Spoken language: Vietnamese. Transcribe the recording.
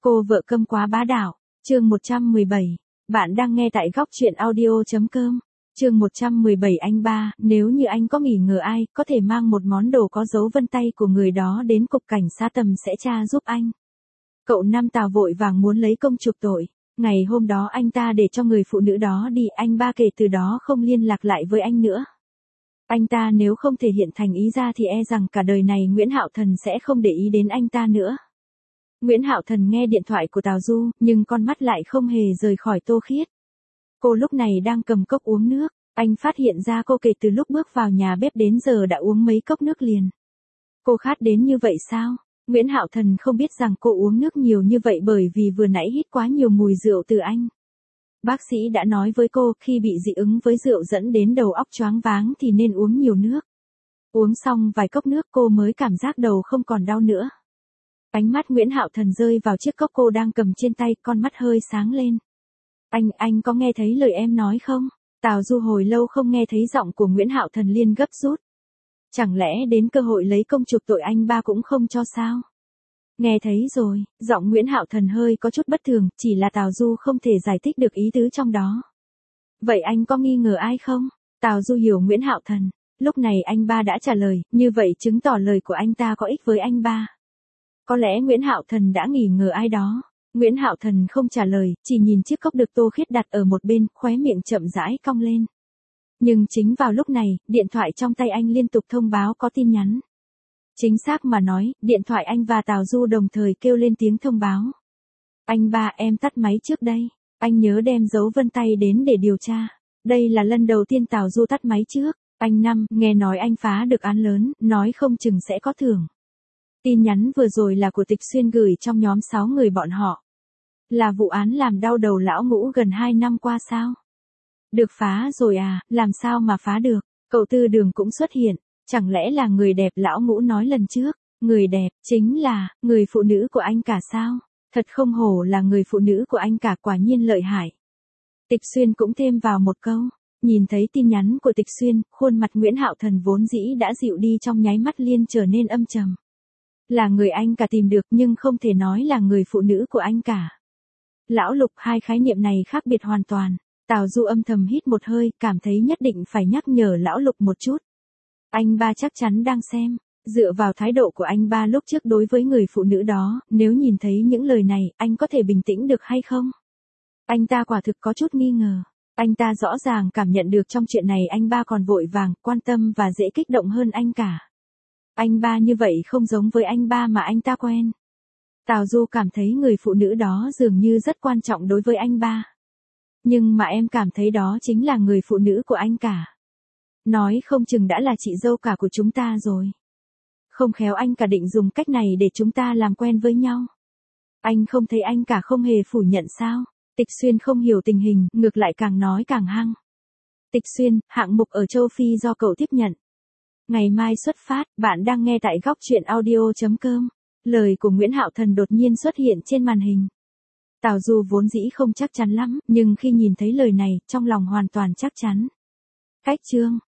Cô vợ câm quá bá đạo. Chương 117. Bạn đang nghe tại góc truyện audio.com. Chương 117. Anh ba, nếu như anh có nghi ngờ ai, có thể mang một món đồ có dấu vân tay của người đó đến cục cảnh sát tầm sẽ tra giúp anh. Cậu Năm Tào vội vàng muốn lấy công chuộc tội. Ngày hôm đó anh ta để cho người phụ nữ đó đi, anh ba kể từ đó không liên lạc lại với anh nữa. Anh ta nếu không thể hiện thành ý ra thì e rằng cả đời này Nguyễn Hạo Thần sẽ không để ý đến anh ta nữa. Nguyễn Hạo Thần nghe điện thoại của Tào Du, nhưng con mắt lại không hề rời khỏi Tô Khiết. Cô lúc này đang cầm cốc uống nước, anh phát hiện ra cô kể từ lúc bước vào nhà bếp đến giờ đã uống mấy cốc nước liền. Cô khát đến như vậy sao? Nguyễn Hạo Thần không biết rằng cô uống nước nhiều như vậy bởi vì vừa nãy hít quá nhiều mùi rượu từ anh. Bác sĩ đã nói với cô khi bị dị ứng với rượu dẫn đến đầu óc choáng váng thì nên uống nhiều nước. Uống xong vài cốc nước cô mới cảm giác đầu không còn đau nữa. Ánh mắt Nguyễn Hạo Thần rơi vào chiếc cốc cô đang cầm trên tay, con mắt hơi sáng lên. Anh có nghe thấy lời em nói không? Tào Du hồi lâu không nghe thấy giọng của Nguyễn Hạo Thần liền gấp rút. Chẳng lẽ đến cơ hội lấy công chuộc tội anh ba cũng không cho sao? Nghe thấy rồi, giọng Nguyễn Hạo Thần hơi có chút bất thường, chỉ là Tào Du không thể giải thích được ý tứ trong đó. Vậy anh có nghi ngờ ai không? Tào Du hiểu Nguyễn Hạo Thần. Lúc này anh ba đã trả lời, như vậy chứng tỏ lời của anh ta có ích với anh ba. Có lẽ Nguyễn Hạo Thần đã nghi ngờ ai đó. Nguyễn Hạo Thần không trả lời, chỉ nhìn chiếc cốc được Tô Khiết đặt ở một bên, khóe miệng chậm rãi cong lên. Nhưng chính vào lúc này, điện thoại trong tay anh liên tục thông báo có tin nhắn. Chính xác mà nói, điện thoại anh và Tào Du đồng thời kêu lên tiếng thông báo. Anh ba, em tắt máy trước đây. Anh nhớ đem dấu vân tay đến để điều tra. Đây là lần đầu tiên Tào Du tắt máy trước. Anh Năm, nghe nói anh phá được án lớn, nói không chừng sẽ có thưởng. Tin nhắn vừa rồi là của Tịch Xuyên gửi trong nhóm 6 người bọn họ. Là vụ án làm đau đầu lão Ngũ gần 2 năm qua sao? Được phá rồi à, làm sao mà phá được? Cậu Tư Đường cũng xuất hiện. Chẳng lẽ là người đẹp lão Ngũ nói lần trước? Người đẹp, chính là, người phụ nữ của anh cả sao? Thật không hổ là người phụ nữ của anh cả, quả nhiên lợi hại. Tịch Xuyên cũng thêm vào một câu. Nhìn thấy tin nhắn của Tịch Xuyên, khuôn mặt Nguyễn Hạo Thần vốn dĩ đã dịu đi trong nháy mắt liền trở nên âm trầm. Là người anh cả tìm được nhưng không thể nói là người phụ nữ của anh cả. Lão Lục, hai khái niệm này khác biệt hoàn toàn. Tào Du âm thầm hít một hơi, cảm thấy nhất định phải nhắc nhở Lão Lục một chút. Anh ba chắc chắn đang xem. Dựa vào thái độ của anh ba lúc trước đối với người phụ nữ đó, nếu nhìn thấy những lời này, anh có thể bình tĩnh được hay không? Anh ta quả thực có chút nghi ngờ. Anh ta rõ ràng cảm nhận được trong chuyện này anh ba còn vội vàng, quan tâm và dễ kích động hơn anh cả. Anh ba như vậy không giống với anh ba mà anh ta quen. Tào Du cảm thấy người phụ nữ đó dường như rất quan trọng đối với anh ba. Nhưng mà em cảm thấy đó chính là người phụ nữ của anh cả. Nói không chừng đã là chị dâu cả của chúng ta rồi. Không khéo anh cả định dùng cách này để chúng ta làm quen với nhau. Anh không thấy anh cả không hề phủ nhận sao? Tịch Xuyên không hiểu tình hình, ngược lại càng nói càng hăng. Tịch Xuyên, hạng mục ở châu Phi do cậu tiếp nhận. Ngày mai xuất phát, bạn đang nghe tại góc truyện audio.com. Lời của Nguyễn Hạo Thần đột nhiên xuất hiện trên màn hình. Tào Du vốn dĩ không chắc chắn lắm, nhưng khi nhìn thấy lời này, trong lòng hoàn toàn chắc chắn. Cách chương.